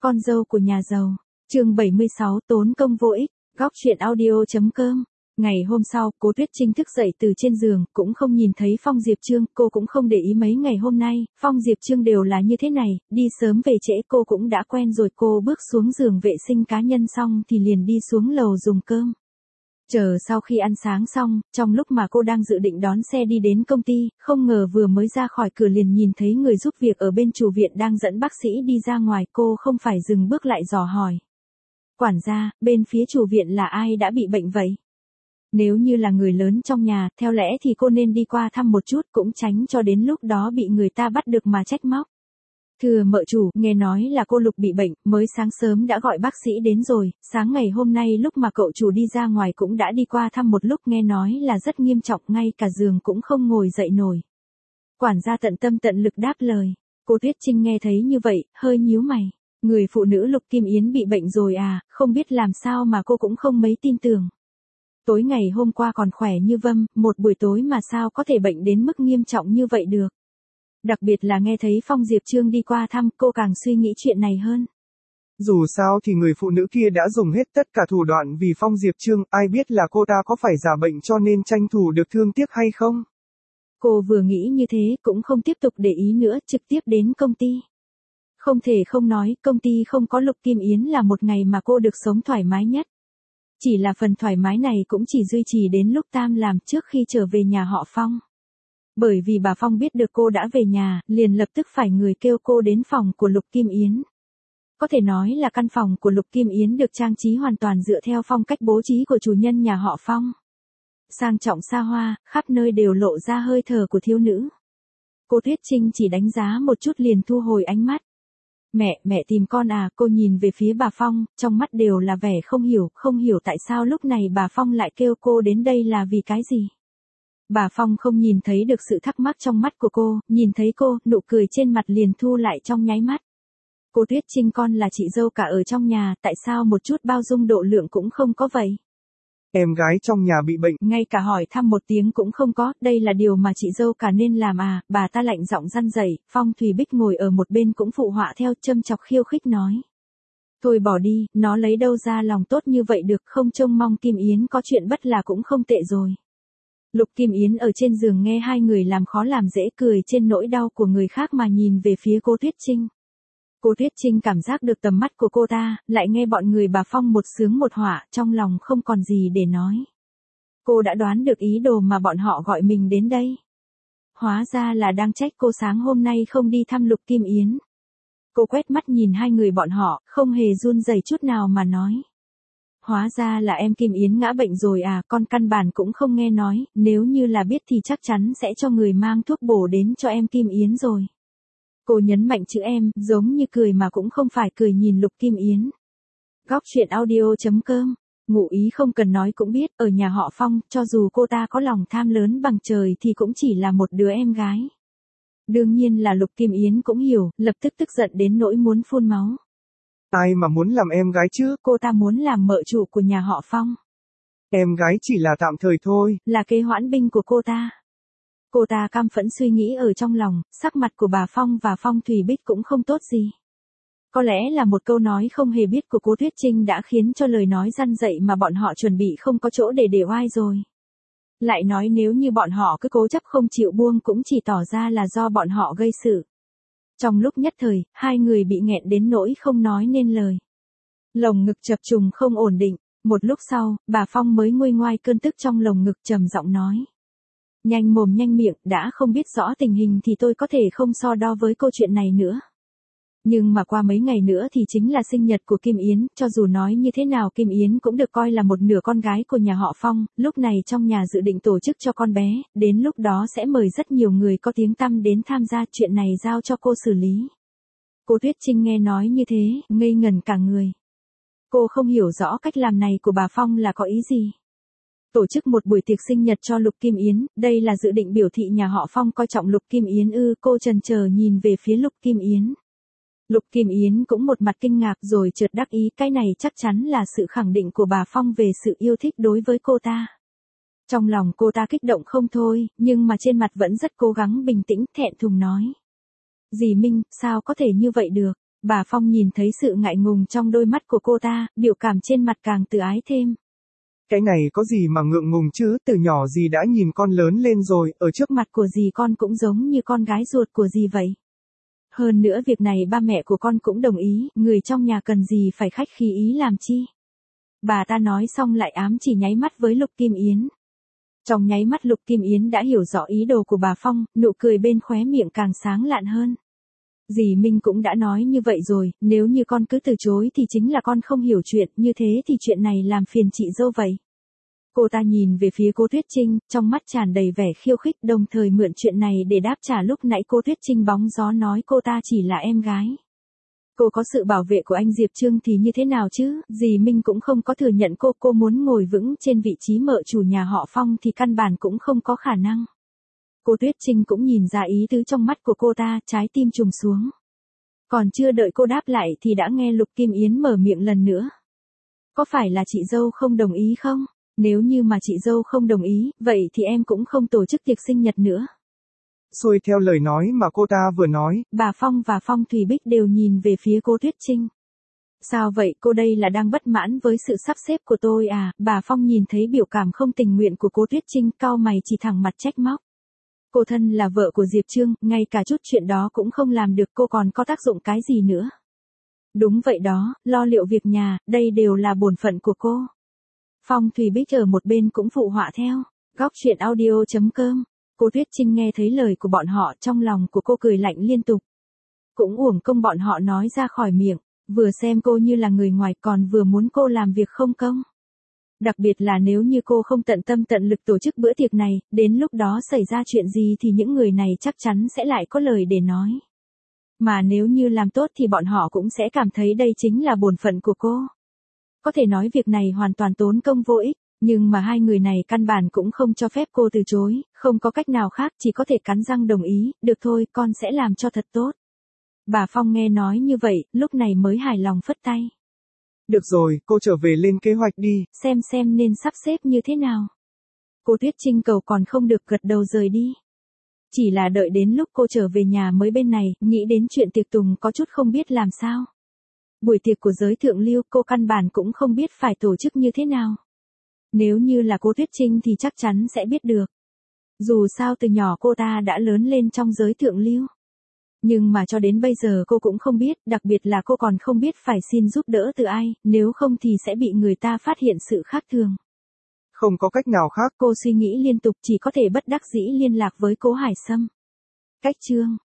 Con dâu của nhà giàu. Chương 76 tốn công vô ích. Góc truyện audio.com. Ngày hôm sau, Cố Tuyết Trinh thức dậy từ trên giường, cũng không nhìn thấy Phong Diệp Trương, cô cũng không để ý mấy ngày hôm nay, Phong Diệp Trương đều là như thế này, đi sớm về trễ cô cũng đã quen rồi. Cô bước xuống giường vệ sinh cá nhân xong thì liền đi xuống lầu dùng cơm. Chờ sau khi ăn sáng xong, trong lúc mà cô đang dự định đón xe đi đến công ty, không ngờ vừa mới ra khỏi cửa liền nhìn thấy người giúp việc ở bên chủ viện đang dẫn bác sĩ đi ra ngoài. Cô không phải dừng bước lại dò hỏi: quản gia, bên phía chủ viện là ai đã bị bệnh vậy? Nếu như là người lớn trong nhà, theo lẽ thì cô nên đi qua thăm một chút, cũng tránh cho đến lúc đó bị người ta bắt được mà trách móc. Thưa mợ chủ, nghe nói là cô Lục bị bệnh, mới sáng sớm đã gọi bác sĩ đến rồi, sáng ngày hôm nay lúc mà cậu chủ đi ra ngoài cũng đã đi qua thăm một lúc, nghe nói là rất nghiêm trọng, ngay cả giường cũng không ngồi dậy nổi. Quản gia tận tâm tận lực đáp lời. Cô Tuyết Trinh nghe thấy như vậy, hơi nhíu mày. Người phụ nữ Lục Kim Yến bị bệnh rồi à, không biết làm sao mà cô cũng không mấy tin tưởng. Tối ngày hôm qua còn khỏe như vâm, một buổi tối mà sao có thể bệnh đến mức nghiêm trọng như vậy được. Đặc biệt là nghe thấy Phong Diệp Trương đi qua thăm, cô càng suy nghĩ chuyện này hơn. Dù sao thì người phụ nữ kia đã dùng hết tất cả thủ đoạn vì Phong Diệp Trương, ai biết là cô ta có phải giả bệnh cho nên tranh thủ được thương tiếc hay không? Cô vừa nghĩ như thế cũng không tiếp tục để ý nữa, trực tiếp đến công ty. Không thể không nói, công ty không có Lục Kim Yến là một ngày mà cô được sống thoải mái nhất. Chỉ là phần thoải mái này cũng chỉ duy trì đến lúc tan làm trước khi trở về nhà họ Phong. Bởi vì bà Phong biết được cô đã về nhà, liền lập tức phải người kêu cô đến phòng của Lục Kim Yến. Có thể nói là căn phòng của Lục Kim Yến được trang trí hoàn toàn dựa theo phong cách bố trí của chủ nhân nhà họ Phong. Sang trọng xa hoa, khắp nơi đều lộ ra hơi thở của thiếu nữ. Cô Tuyết Trinh chỉ đánh giá một chút liền thu hồi ánh mắt. Mẹ tìm con à, cô nhìn về phía bà Phong, trong mắt đều là vẻ không hiểu tại sao lúc này bà Phong lại kêu cô đến đây là vì cái gì. Bà Phong không nhìn thấy được sự thắc mắc trong mắt của cô, nhìn thấy cô, nụ cười trên mặt liền thu lại trong nháy mắt. Cô Tuyết Trinh, con là chị dâu cả ở trong nhà, tại sao một chút bao dung độ lượng cũng không có vậy? Em gái trong nhà bị bệnh. Ngay cả hỏi thăm một tiếng cũng không có, đây là điều mà chị dâu cả nên làm à, bà ta lạnh giọng răn dậy. Phong Thùy Bích ngồi ở một bên cũng phụ họa theo, châm chọc khiêu khích nói. Thôi bỏ đi, nó lấy đâu ra lòng tốt như vậy được, không trông mong Kim Yến có chuyện bất là cũng không tệ rồi. Lục Kim Yến ở trên giường nghe hai người làm khó làm dễ, cười trên nỗi đau của người khác mà nhìn về phía cô Tuyết Trinh. Cô Tuyết Trinh cảm giác được tầm mắt của cô ta, lại nghe bọn người bà Phong một sướng một họa, trong lòng không còn gì để nói. Cô đã đoán được ý đồ mà bọn họ gọi mình đến đây. Hóa ra là đang trách cô sáng hôm nay không đi thăm Lục Kim Yến. Cô quét mắt nhìn hai người bọn họ, không hề run rẩy chút nào mà nói. Hóa ra là em Kim Yến ngã bệnh rồi à, con căn bản cũng không nghe nói, nếu như là biết thì chắc chắn sẽ cho người mang thuốc bổ đến cho em Kim Yến rồi. Cô nhấn mạnh chữ em, giống như cười mà cũng không phải cười, nhìn Lục Kim Yến. Góc truyện audio.com. Ngụ ý không cần nói cũng biết, ở nhà họ Phong, cho dù cô ta có lòng tham lớn bằng trời thì cũng chỉ là một đứa em gái. Đương nhiên là Lục Kim Yến cũng hiểu, lập tức tức giận đến nỗi muốn phun máu. Ai mà muốn làm em gái chứ? Cô ta muốn làm mợ chủ của nhà họ Phong. Em gái chỉ là tạm thời thôi. Là kế hoãn binh của cô ta. Cô ta căm phẫn suy nghĩ ở trong lòng, sắc mặt của bà Phong và Phong Thùy Bích cũng không tốt gì. Có lẽ là một câu nói không hề biết của cô Tuyết Trinh đã khiến cho lời nói răn dậy mà bọn họ chuẩn bị không có chỗ để oai rồi. Lại nói nếu như bọn họ cứ cố chấp không chịu buông cũng chỉ tỏ ra là do bọn họ gây sự. Trong lúc nhất thời, hai người bị nghẹn đến nỗi không nói nên lời. Lồng ngực chập trùng không ổn định, một lúc sau, bà Phong mới nguôi ngoai cơn tức trong lồng ngực, trầm giọng nói. Nhanh mồm nhanh miệng, đã không biết rõ tình hình thì tôi có thể không so đo với câu chuyện này nữa. Nhưng mà qua mấy ngày nữa thì chính là sinh nhật của Kim Yến, cho dù nói như thế nào Kim Yến cũng được coi là một nửa con gái của nhà họ Phong, lúc này trong nhà dự định tổ chức cho con bé, đến lúc đó sẽ mời rất nhiều người có tiếng tăm đến tham gia, chuyện này giao cho cô xử lý. Cô Tuyết Trinh nghe nói như thế, ngây ngẩn cả người. Cô không hiểu rõ cách làm này của bà Phong là có ý gì. Tổ chức một buổi tiệc sinh nhật cho Lục Kim Yến, đây là dự định biểu thị nhà họ Phong coi trọng Lục Kim Yến ư? Cô chần chờ nhìn về phía Lục Kim Yến. Lục Kim Yến cũng một mặt kinh ngạc rồi chợt đắc ý, cái này chắc chắn là sự khẳng định của bà Phong về sự yêu thích đối với cô ta. Trong lòng cô ta kích động không thôi, nhưng mà trên mặt vẫn rất cố gắng bình tĩnh, thẹn thùng nói. Dì Minh, sao có thể như vậy được? Bà Phong nhìn thấy sự ngại ngùng trong đôi mắt của cô ta, biểu cảm trên mặt càng tự ái thêm. Cái này có gì mà ngượng ngùng chứ, từ nhỏ dì đã nhìn con lớn lên rồi, ở trước Mặt của dì con cũng giống như con gái ruột của dì vậy. Hơn nữa việc này ba mẹ của con cũng đồng ý, người trong nhà cần gì phải khách khí ý làm chi. Bà ta nói xong lại ám chỉ nháy mắt với Lục Kim Yến. Trong nháy mắt Lục Kim Yến đã hiểu rõ ý đồ của bà Phong, nụ cười bên khóe miệng càng sáng lạn hơn. Dì Minh cũng đã nói như vậy rồi, nếu như con cứ từ chối thì chính là con không hiểu chuyện, như thế thì chuyện này làm phiền chị dâu vậy. Cô ta nhìn về phía cô Tuyết Trinh, trong mắt tràn đầy vẻ khiêu khích, đồng thời mượn chuyện này để đáp trả lúc nãy cô Tuyết Trinh bóng gió nói cô ta chỉ là em gái. Cô có sự bảo vệ của anh Diệp Trương thì như thế nào chứ, dì Minh cũng không có thừa nhận cô muốn ngồi vững trên vị trí mợ chủ nhà họ Phong thì căn bản cũng không có khả năng. Cô Tuyết Trinh cũng nhìn ra ý tứ trong mắt của cô ta, trái tim trùng xuống. Còn chưa đợi cô đáp lại thì đã nghe Lục Kim Yến mở miệng lần nữa. Có phải là chị dâu không đồng ý không? Nếu như mà chị dâu không đồng ý, vậy thì em cũng không tổ chức tiệc sinh nhật nữa. Xuôi theo lời nói mà cô ta vừa nói, bà Phong và Phong Thủy Bích đều nhìn về phía cô Tuyết Trinh. Sao vậy, cô đây là đang bất mãn với sự sắp xếp của tôi à? Bà Phong nhìn thấy biểu cảm không tình nguyện của cô Tuyết Trinh, cau mày chỉ thẳng mặt trách móc. Cô thân là vợ của Diệp Trương, ngay cả chút chuyện đó cũng không làm được, cô còn có tác dụng cái gì nữa? Đúng vậy đó, lo liệu việc nhà, đây đều là bổn phận của cô. Phong Thủy Bích ở một bên cũng phụ họa theo. Góc truyện audio.com. Cô Tuyết Trinh nghe thấy lời của bọn họ, trong lòng của cô cười lạnh liên tục. Cũng uổng công bọn họ nói ra khỏi miệng, vừa xem cô như là người ngoài còn vừa muốn cô làm việc không công. Đặc biệt là nếu như cô không tận tâm tận lực tổ chức bữa tiệc này, đến lúc đó xảy ra chuyện gì thì những người này chắc chắn sẽ lại có lời để nói. Mà nếu như làm tốt thì bọn họ cũng sẽ cảm thấy đây chính là bổn phận của cô. Có thể nói việc này hoàn toàn tốn công vô ích, nhưng mà hai người này căn bản cũng không cho phép cô từ chối, không có cách nào khác, chỉ có thể cắn răng đồng ý, được thôi, con sẽ làm cho thật tốt. Bà Phong nghe nói như vậy, lúc này mới hài lòng phất tay. Được rồi, cô trở về lên kế hoạch đi. Xem nên sắp xếp như thế nào. Cô Tuyết Trinh cầu còn không được, gật đầu rời đi. Chỉ là đợi đến lúc cô trở về nhà mới bên này, nghĩ đến chuyện tiệc tùng có chút không biết làm sao. Buổi tiệc của giới thượng lưu cô căn bản cũng không biết phải tổ chức như thế nào. Nếu như là cô Tuyết Trinh thì chắc chắn sẽ biết được. Dù sao từ nhỏ cô ta đã lớn lên trong giới thượng lưu. Nhưng mà cho đến bây giờ cô cũng không biết, đặc biệt là cô còn không biết phải xin giúp đỡ từ ai, nếu không thì sẽ bị người ta phát hiện sự khác thường. Không có cách nào khác. Cô suy nghĩ liên tục, chỉ có thể bất đắc dĩ liên lạc với Cố Hải Sâm. Cách chương